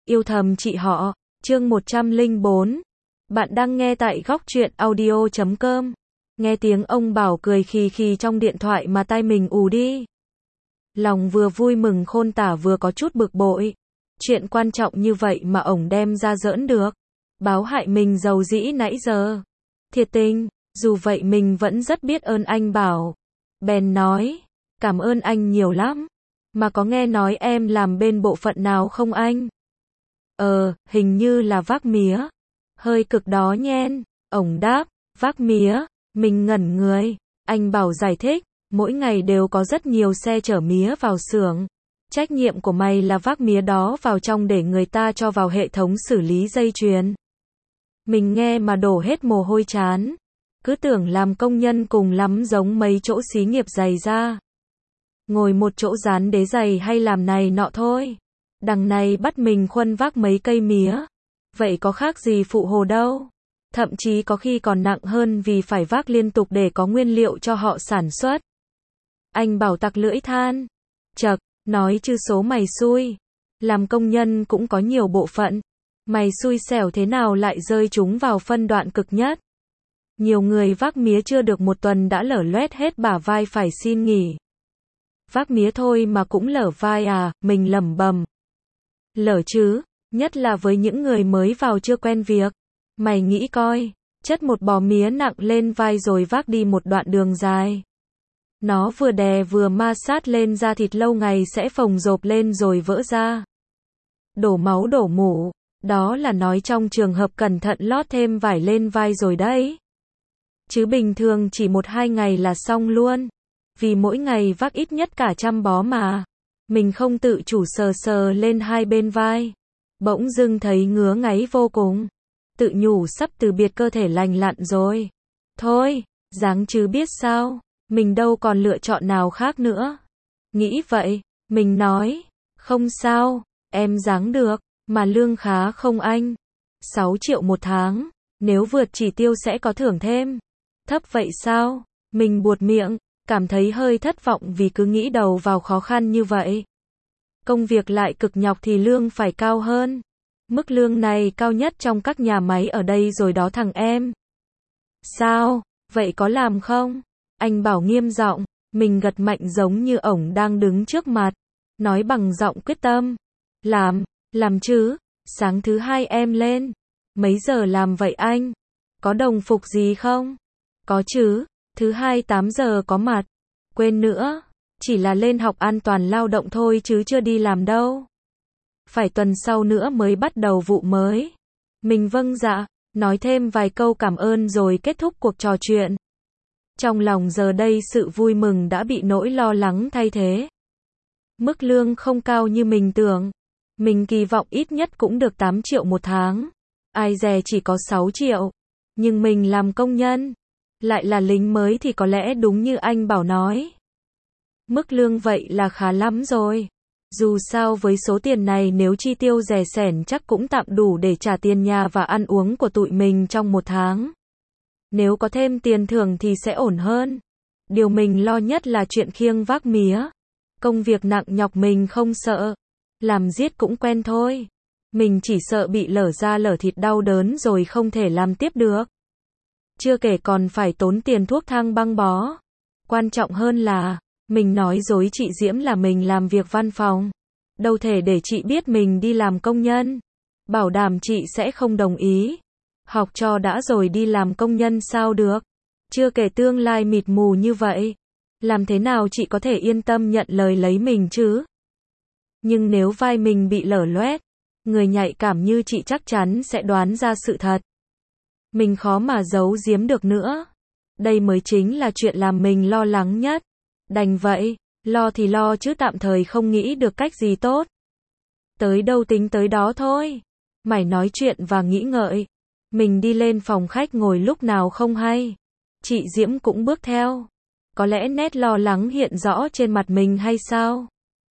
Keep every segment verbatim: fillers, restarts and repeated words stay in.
Yêu thầm chị họ, chương một trăm lẻ bốn. Bạn đang nghe tại góc truyện audio chấm com. Nghe tiếng ông Bảo cười khì khì trong điện thoại mà tai mình ù đi. Lòng vừa vui mừng khôn tả vừa có chút bực bội. Chuyện quan trọng như vậy mà ổng đem ra giỡn được. Báo hại mình giàu dĩ nãy giờ. Thiệt tình, dù vậy mình vẫn rất biết ơn anh Bảo. Bèn nói, cảm ơn anh nhiều lắm. Mà có nghe nói em làm bên bộ phận nào không anh? Ờ, hình như là vác mía. Hơi cực đó nhen. Ổng đáp, vác mía. Mình ngẩn người. Anh Bảo giải thích, mỗi ngày đều có rất nhiều xe chở mía vào xưởng. Trách nhiệm của mày là vác mía đó vào trong để người ta cho vào hệ thống xử lý dây chuyền. Mình nghe mà đổ hết mồ hôi chán. Cứ tưởng làm công nhân cùng lắm giống mấy chỗ xí nghiệp giày ra. Ngồi một chỗ dán đế giày hay làm này nọ thôi. Đằng này bắt mình khuân vác mấy cây mía. Vậy có khác gì phụ hồ đâu. Thậm chí có khi còn nặng hơn vì phải vác liên tục để có nguyên liệu cho họ sản xuất. Anh Bảo tặc lưỡi than. Chậc, nói chứ số mày xui. Làm công nhân cũng có nhiều bộ phận. Mày xui xẻo thế nào lại rơi chúng vào phân đoạn cực nhất. Nhiều người vác mía chưa được một tuần đã lở loét hết bả vai phải xin nghỉ. Vác mía thôi mà cũng lở vai à, mình lẩm bẩm. Lở chứ, nhất là với những người mới vào chưa quen việc. Mày nghĩ coi, chất một bò mía nặng lên vai rồi vác đi một đoạn đường dài. Nó vừa đè vừa ma sát lên da thịt lâu ngày sẽ phồng rộp lên rồi vỡ ra. Đổ máu đổ mủ, đó là nói trong trường hợp cẩn thận lót thêm vải lên vai rồi đấy. Chứ bình thường chỉ một hai ngày là xong luôn. Vì mỗi ngày vác ít nhất cả trăm bó mà. Mình không tự chủ sờ sờ lên hai bên vai. Bỗng dưng thấy ngứa ngáy vô cùng. Tự nhủ sắp từ biệt cơ thể lành lặn rồi. Thôi, ráng chứ biết sao. Mình đâu còn lựa chọn nào khác nữa. Nghĩ vậy, mình nói. Không sao, em ráng được. Mà lương khá không anh? sáu triệu một tháng. Nếu vượt chỉ tiêu sẽ có thưởng thêm. Thấp vậy sao? Mình buột miệng. Cảm thấy hơi thất vọng vì cứ nghĩ đầu vào khó khăn như vậy. Công việc lại cực nhọc thì lương phải cao hơn. Mức lương này cao nhất trong các nhà máy ở đây rồi đó thằng em. Sao? Vậy có làm không? Anh Bảo nghiêm giọng. Mình gật mạnh giống như ổng đang đứng trước mặt. Nói bằng giọng quyết tâm. Làm, làm chứ. Sáng thứ hai em lên. Mấy giờ làm vậy anh? Có đồng phục gì không? Có chứ. Thứ hai tám giờ có mặt. Quên nữa. Chỉ là lên học an toàn lao động thôi chứ chưa đi làm đâu. Phải tuần sau nữa mới bắt đầu vụ mới. Mình vâng dạ. Nói thêm vài câu cảm ơn rồi kết thúc cuộc trò chuyện. Trong lòng giờ đây sự vui mừng đã bị nỗi lo lắng thay thế. Mức lương không cao như mình tưởng. Mình kỳ vọng ít nhất cũng được tám triệu một tháng. Ai dè chỉ có sáu triệu. Nhưng mình làm công nhân. Lại là lính mới thì có lẽ đúng như anh Bảo nói. Mức lương vậy là khá lắm rồi. Dù sao với số tiền này nếu chi tiêu rẻ sẻn chắc cũng tạm đủ để trả tiền nhà và ăn uống của tụi mình trong một tháng. Nếu có thêm tiền thưởng thì sẽ ổn hơn. Điều mình lo nhất là chuyện khiêng vác mía. Công việc nặng nhọc mình không sợ. Làm giết cũng quen thôi. Mình chỉ sợ bị lở da lở thịt đau đớn rồi không thể làm tiếp được. Chưa kể còn phải tốn tiền thuốc thang băng bó. Quan trọng hơn là, mình nói dối chị Diễm là mình làm việc văn phòng. Đâu thể để chị biết mình đi làm công nhân. Bảo đảm chị sẽ không đồng ý. Học trò đã rồi đi làm công nhân sao được. Chưa kể tương lai mịt mù như vậy. Làm thế nào chị có thể yên tâm nhận lời lấy mình chứ? Nhưng nếu vai mình bị lở loét, người nhạy cảm như chị chắc chắn sẽ đoán ra sự thật. Mình khó mà giấu giếm được nữa. Đây mới chính là chuyện làm mình lo lắng nhất. Đành vậy, lo thì lo chứ tạm thời không nghĩ được cách gì tốt. Tới đâu tính tới đó thôi. Mải nói chuyện và nghĩ ngợi. Mình đi lên phòng khách ngồi lúc nào không hay. Chị Diễm cũng bước theo. Có lẽ nét lo lắng hiện rõ trên mặt mình hay sao?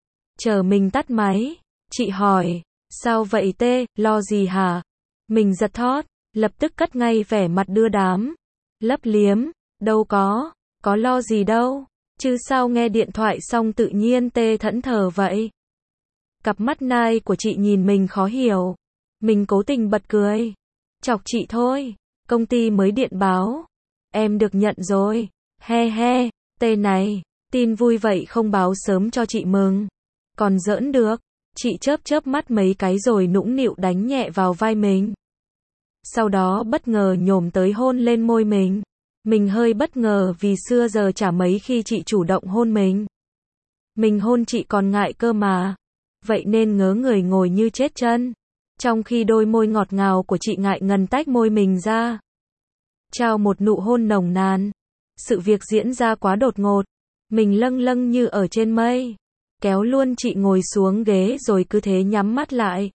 Chờ mình tắt máy. Chị hỏi, sao vậy tê, lo gì hả? Mình giật thót. Lập tức cất ngay vẻ mặt đưa đám. Lấp liếm, đâu có, có lo gì đâu, chứ sao nghe điện thoại xong tự nhiên tê thẫn thờ vậy. Cặp mắt nai của chị nhìn mình khó hiểu. Mình cố tình bật cười. Chọc chị thôi. Công ty mới điện báo. Em được nhận rồi. He he. Tê này. Tin vui vậy không báo sớm cho chị mừng. Còn giỡn được. Chị chớp chớp mắt mấy cái rồi nũng nịu đánh nhẹ vào vai mình. Sau đó bất ngờ nhổm tới hôn lên môi mình. Mình hơi bất ngờ vì xưa giờ chả mấy khi chị chủ động hôn mình. Mình hôn chị còn ngại cơ mà. Vậy nên ngớ người ngồi như chết chân. Trong khi đôi môi ngọt ngào của chị ngại ngần tách môi mình ra. Trao một nụ hôn nồng nàn. Sự việc diễn ra quá đột ngột. Mình lâng lâng như ở trên mây. Kéo luôn chị ngồi xuống ghế rồi cứ thế nhắm mắt lại.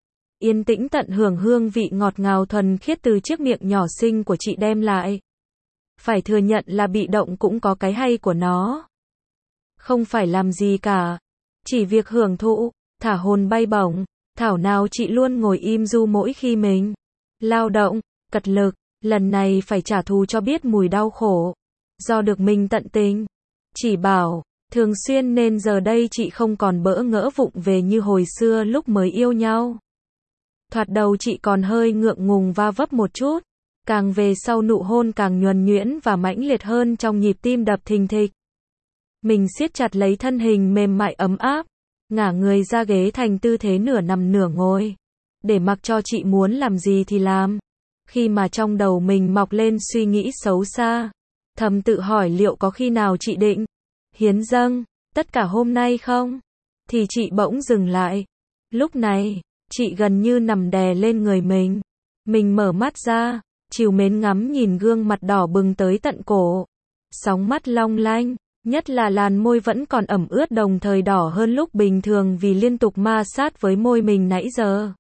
Yên tĩnh tận hưởng hương vị ngọt ngào thuần khiết từ chiếc miệng nhỏ xinh của chị đem lại. Phải thừa nhận là bị động cũng có cái hay của nó. Không phải làm gì cả. Chỉ việc hưởng thụ, thả hồn bay bổng. Thảo nào chị luôn ngồi im du mỗi khi mình lao động, cật lực. Lần này phải trả thù cho biết mùi đau khổ. Do được mình tận tình. Chỉ bảo, thường xuyên nên giờ đây chị không còn bỡ ngỡ vụng về như hồi xưa lúc mới yêu nhau. Thoạt đầu chị còn hơi ngượng ngùng va vấp một chút. Càng về sau nụ hôn càng nhuần nhuyễn và mãnh liệt hơn trong nhịp tim đập thình thịch. Mình siết chặt lấy thân hình mềm mại ấm áp. Ngả người ra ghế thành tư thế nửa nằm nửa ngồi. Để mặc cho chị muốn làm gì thì làm. Khi mà trong đầu mình mọc lên suy nghĩ xấu xa. Thầm tự hỏi liệu có khi nào chị định hiến dâng tất cả hôm nay không? Thì chị bỗng dừng lại. Lúc này, chị gần như nằm đè lên người mình. Mình mở mắt ra, trìu mến ngắm nhìn gương mặt đỏ bừng tới tận cổ. Sóng mắt long lanh, nhất là làn môi vẫn còn ẩm ướt đồng thời đỏ hơn lúc bình thường vì liên tục ma sát với môi mình nãy giờ.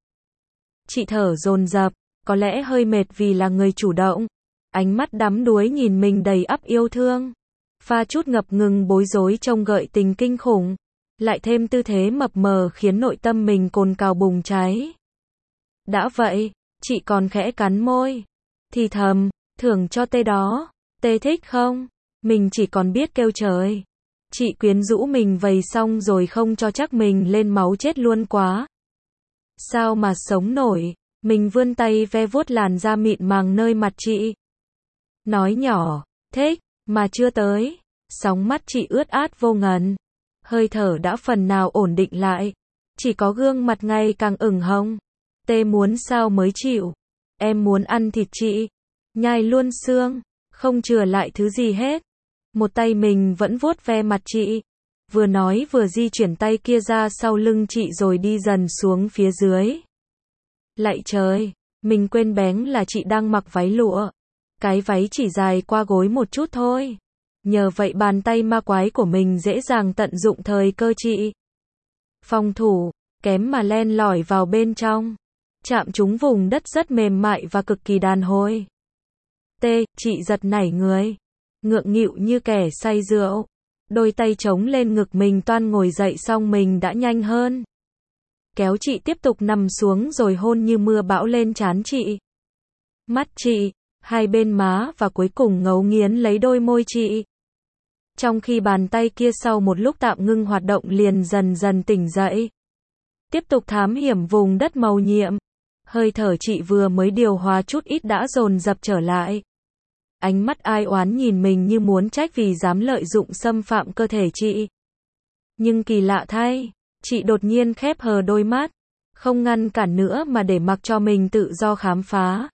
Chị thở dồn dập, có lẽ hơi mệt vì là người chủ động. Ánh mắt đắm đuối nhìn mình đầy ắp yêu thương. Pha chút ngập ngừng bối rối trông gợi tình kinh khủng. Lại thêm tư thế mập mờ khiến nội tâm mình cồn cào bùng cháy. Đã vậy, chị còn khẽ cắn môi. Thì thầm, thưởng cho tê đó. Tê thích không? Mình chỉ còn biết kêu trời. Chị quyến rũ mình vầy xong rồi không cho chắc mình lên máu chết luôn quá. Sao mà sống nổi? Mình vươn tay ve vuốt làn da mịn màng nơi mặt chị. Nói nhỏ, thích, mà chưa tới. Sóng mắt chị ướt át vô ngần. Hơi thở đã phần nào ổn định lại. Chỉ có gương mặt ngày càng ửng hồng. Tê muốn sao mới chịu. Em muốn ăn thịt chị. Nhai luôn xương. Không chừa lại thứ gì hết. Một tay mình vẫn vuốt ve mặt chị. Vừa nói vừa di chuyển tay kia ra sau lưng chị rồi đi dần xuống phía dưới. Lạy trời, mình quên bén là chị đang mặc váy lụa. Cái váy chỉ dài qua gối một chút thôi. Nhờ vậy bàn tay ma quái của mình dễ dàng tận dụng thời cơ chị. Phòng thủ, kém mà len lỏi vào bên trong. Chạm trúng vùng đất rất mềm mại và cực kỳ đàn hồi. Tê, chị giật nảy người. Ngượng nghịu như kẻ say rượu. Đôi tay chống lên ngực mình toan ngồi dậy xong mình đã nhanh hơn. Kéo chị tiếp tục nằm xuống rồi hôn như mưa bão lên trán chị. Mắt chị, hai bên má và cuối cùng ngấu nghiến lấy đôi môi chị. Trong khi bàn tay kia sau một lúc tạm ngưng hoạt động liền dần dần tỉnh dậy. Tiếp tục thám hiểm vùng đất màu nhiệm. Hơi thở chị vừa mới điều hòa chút ít đã dồn dập trở lại. Ánh mắt ai oán nhìn mình như muốn trách vì dám lợi dụng xâm phạm cơ thể chị. Nhưng kỳ lạ thay, chị đột nhiên khép hờ đôi mắt. Không ngăn cản nữa mà để mặc cho mình tự do khám phá.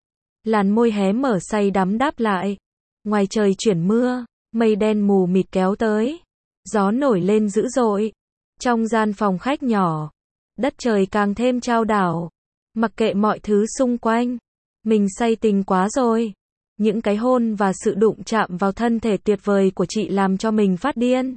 Làn môi hé mở say đắm đáp lại. Ngoài trời chuyển mưa, mây đen mù mịt kéo tới. Gió nổi lên dữ dội. Trong gian phòng khách nhỏ, đất trời càng thêm chao đảo. Mặc kệ mọi thứ xung quanh, mình say tình quá rồi. Những cái hôn và sự đụng chạm vào thân thể tuyệt vời của chị làm cho mình phát điên.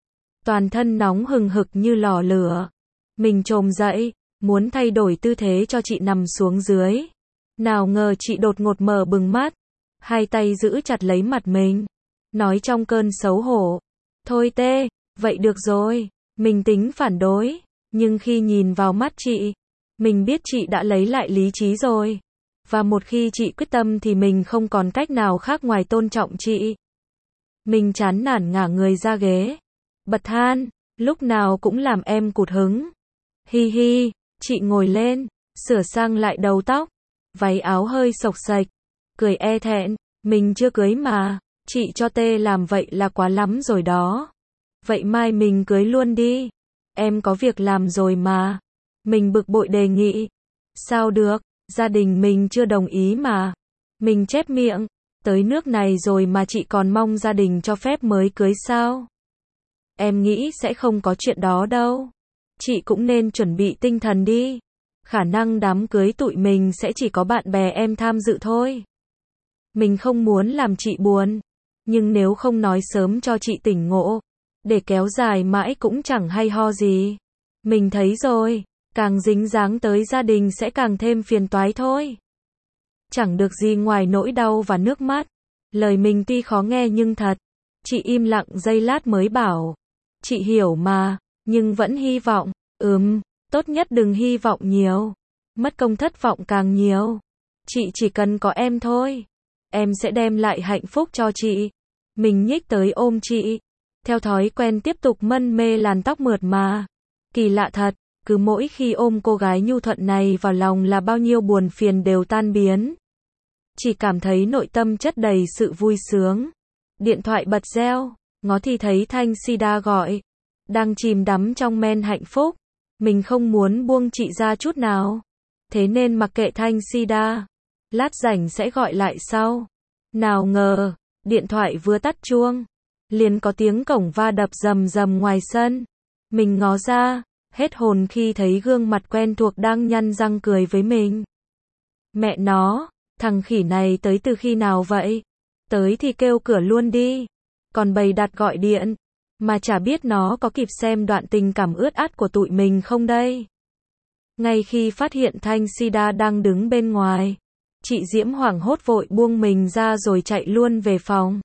Toàn thân nóng hừng hực như lò lửa. Mình chồm dậy, muốn thay đổi tư thế cho chị nằm xuống dưới. Nào ngờ chị đột ngột mở bừng mắt. Hai tay giữ chặt lấy mặt mình. Nói trong cơn xấu hổ. Thôi Tê, vậy được rồi. Mình tính phản đối. Nhưng khi nhìn vào mắt chị, mình biết chị đã lấy lại lý trí rồi. Và một khi chị quyết tâm thì mình không còn cách nào khác ngoài tôn trọng chị. Mình chán nản ngả người ra ghế. Bật than, lúc nào cũng làm em cụt hứng. Hi hi, chị ngồi lên, sửa sang lại đầu tóc, váy áo hơi xộc xệch, cười e thẹn, mình chưa cưới mà, chị cho tê làm vậy là quá lắm rồi đó. Vậy mai mình cưới luôn đi, em có việc làm rồi mà. Mình bực bội đề nghị. Sao được, gia đình mình chưa đồng ý mà. Mình chép miệng, tới nước này rồi mà chị còn mong gia đình cho phép mới cưới sao? Em nghĩ sẽ không có chuyện đó đâu. Chị cũng nên chuẩn bị tinh thần đi. Khả năng đám cưới tụi mình sẽ chỉ có bạn bè em tham dự thôi. Mình không muốn làm chị buồn, nhưng nếu không nói sớm cho chị tỉnh ngộ, để kéo dài mãi cũng chẳng hay ho gì. Mình thấy rồi, càng dính dáng tới gia đình sẽ càng thêm phiền toái thôi. Chẳng được gì ngoài nỗi đau và nước mắt. Lời mình tuy khó nghe nhưng thật. Chị im lặng giây lát mới bảo. Chị hiểu mà, nhưng vẫn hy vọng. Ừm, tốt nhất đừng hy vọng nhiều. Mất công thất vọng càng nhiều. Chị chỉ cần có em thôi. Em sẽ đem lại hạnh phúc cho chị. Mình nhích tới ôm chị. Theo thói quen tiếp tục mân mê làn tóc mượt mà. Kỳ lạ thật, cứ mỗi khi ôm cô gái nhu thuận này vào lòng là bao nhiêu buồn phiền đều tan biến. Chỉ cảm thấy nội tâm chất đầy sự vui sướng. Điện thoại bật reo, ngó thì thấy Thanh Sida gọi. Đang chìm đắm trong men hạnh phúc. Mình không muốn buông chị ra chút nào. Thế nên mặc kệ Thanh Sida. Lát rảnh sẽ gọi lại sau. Nào ngờ, điện thoại vừa tắt chuông. Liền có tiếng cổng va đập rầm rầm ngoài sân. Mình ngó ra, hết hồn khi thấy gương mặt quen thuộc đang nhăn răng cười với mình. Mẹ nó, thằng khỉ này tới từ khi nào vậy? Tới thì kêu cửa luôn đi. Còn bày đặt gọi điện. Mà chả biết nó có kịp xem đoạn tình cảm ướt át của tụi mình không đây. Ngay khi phát hiện Thanh Sida đang đứng bên ngoài, chị Diễm hoảng hốt vội buông mình ra rồi chạy luôn về phòng.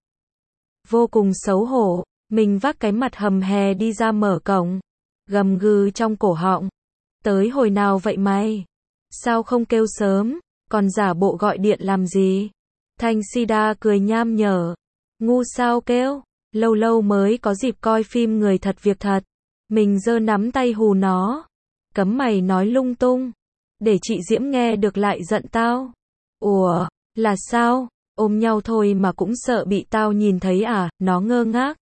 Vô cùng xấu hổ, mình vác cái mặt hầm hè đi ra mở cổng, gầm gừ trong cổ họng. Tới hồi nào vậy mày? Sao không kêu sớm, còn giả bộ gọi điện làm gì? Thanh Sida cười nham nhở. Ngu sao kêu, lâu lâu mới có dịp coi phim người thật việc thật. Mình giơ nắm tay hù nó. Cấm mày nói lung tung. Để chị Diễm nghe được lại giận tao. Ủa, là sao? Ôm nhau thôi mà cũng sợ bị tao nhìn thấy à? Nó ngơ ngác.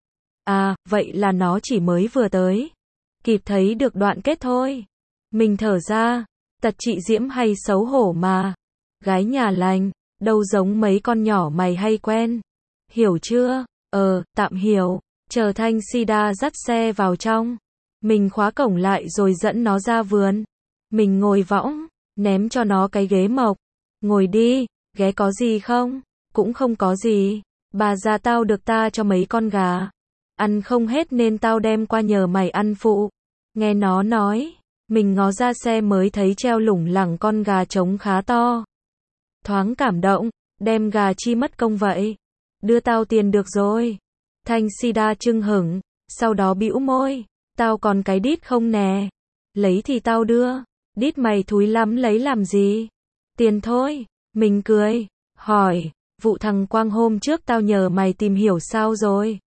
À, vậy là nó chỉ mới vừa tới. Kịp thấy được đoạn kết thôi. Mình thở ra. Tật chị Diễm hay xấu hổ mà. Gái nhà lành, đâu giống mấy con nhỏ mày hay quen. Hiểu chưa? Ờ, tạm hiểu. Chờ Thanh Sida dắt xe vào trong. Mình khóa cổng lại rồi dẫn nó ra vườn. Mình ngồi võng, ném cho nó cái ghế mộc. Ngồi đi, ghé có gì không? Cũng không có gì. Bà già tao được ta cho mấy con gà. Ăn không hết nên tao đem qua nhờ mày ăn phụ. Nghe nó nói, mình ngó ra xe mới thấy treo lủng lẳng con gà trống khá to. Thoáng cảm động, đem gà chi mất công vậy. Đưa tao tiền được rồi. Thanh Sida chưng hửng, sau đó bĩu môi. Tao còn cái đít không nè. Lấy thì tao đưa. Đít mày thúi lắm lấy làm gì? Tiền thôi. Mình cười, hỏi, vụ thằng Quang hôm trước tao nhờ mày tìm hiểu sao rồi?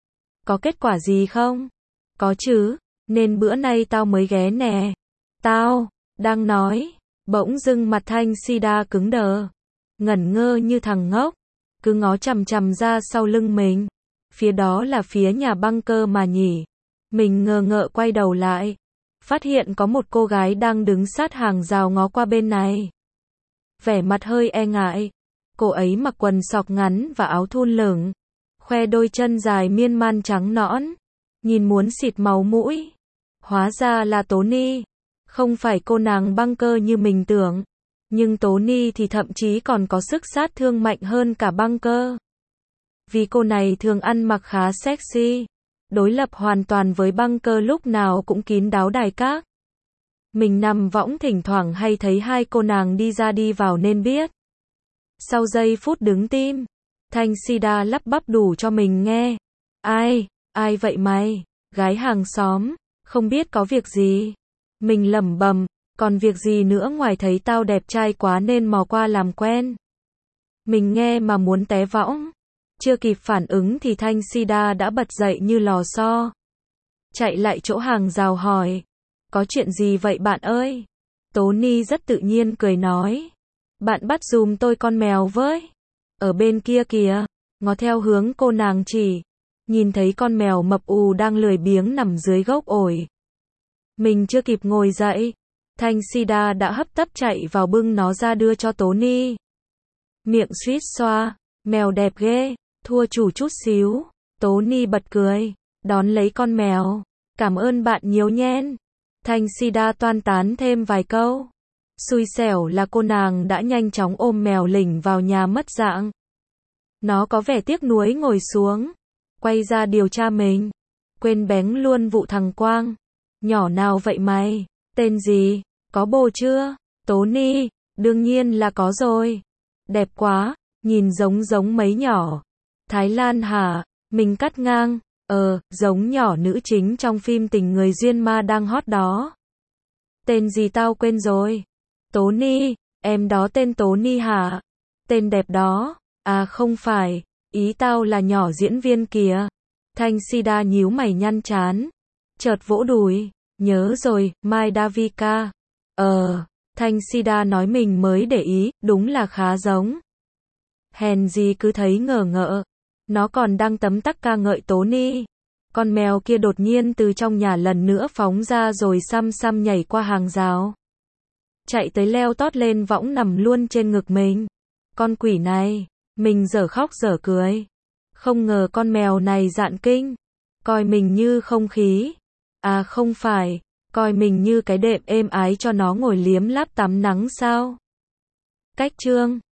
Có kết quả gì không? Có chứ, nên bữa nay tao mới ghé nè. Tao, đang nói, bỗng dưng mặt Thanh Sida cứng đờ. Ngẩn ngơ như thằng ngốc, cứ ngó chằm chằm ra sau lưng mình. Phía đó là phía nhà băng cơ mà nhỉ. Mình ngờ ngợ quay đầu lại. Phát hiện có một cô gái đang đứng sát hàng rào ngó qua bên này. Vẻ mặt hơi e ngại. Cô ấy mặc quần sọc ngắn và áo thun lửng. Khoe đôi chân dài miên man trắng nõn. Nhìn muốn xịt máu mũi. Hóa ra là Tony. Không phải cô nàng băng cơ như mình tưởng. Nhưng Tony thì thậm chí còn có sức sát thương mạnh hơn cả băng cơ. Vì cô này thường ăn mặc khá sexy. Đối lập hoàn toàn với băng cơ lúc nào cũng kín đáo đài các. Mình nằm võng thỉnh thoảng hay thấy hai cô nàng đi ra đi vào nên biết. Sau giây phút đứng tim, Thanh Sida lắp bắp đủ cho mình nghe. Ai, ai vậy mày? Gái hàng xóm, không biết có việc gì. Mình lẩm bẩm, còn việc gì nữa ngoài thấy tao đẹp trai quá nên mò qua làm quen. Mình nghe mà muốn té võng. Chưa kịp phản ứng thì Thanh Sida đã bật dậy như lò xo. Chạy lại chỗ hàng rào hỏi. Có chuyện gì vậy bạn ơi? Tony rất tự nhiên cười nói. Bạn bắt giùm tôi con mèo với. Ở bên kia kìa. Ngó theo hướng cô nàng chỉ. Nhìn thấy con mèo mập ù đang lười biếng nằm dưới gốc ổi. Mình chưa kịp ngồi dậy. Thanh Sida đã hấp tấp chạy vào bưng nó ra đưa cho Tony. Miệng suýt xoa. Mèo đẹp ghê. Thua chủ chút xíu. Tony bật cười. Đón lấy con mèo. Cảm ơn bạn nhiều nhen. Thanh Sida toan tán thêm vài câu. Xui xẻo là cô nàng đã nhanh chóng ôm mèo lỉnh vào nhà mất dạng. Nó có vẻ tiếc nuối ngồi xuống. Quay ra điều tra mình. Quên bén luôn vụ thằng Quang. Nhỏ nào vậy mày? Tên gì? Có bồ chưa? Tony, đương nhiên là có rồi. Đẹp quá, nhìn giống giống mấy nhỏ. Thái Lan hả? Mình cắt ngang. Ờ, giống nhỏ nữ chính trong phim Tình Người Duyên Ma đang hot đó. Tên gì tao quên rồi. Tony, em đó tên Tony hả? Tên đẹp đó. À không phải, ý tao là nhỏ diễn viên kìa. Thanh Sida nhíu mày nhăn chán. Chợt vỗ đùi. Nhớ rồi, Mai Davika. Ờ, Thanh Sida nói mình mới để ý, đúng là khá giống. Hèn gì cứ thấy ngờ ngợ. Nó còn đang tấm tắc ca ngợi Tony. Con mèo kia đột nhiên từ trong nhà lần nữa phóng ra rồi xăm xăm nhảy qua hàng rào. Chạy tới leo tót lên võng nằm luôn trên ngực mình. Con quỷ này, mình dở khóc dở cười. Không ngờ con mèo này dạn kinh. Coi mình như không khí. À không phải, coi mình như cái đệm êm ái cho nó ngồi liếm láp tắm nắng sao. Cách chương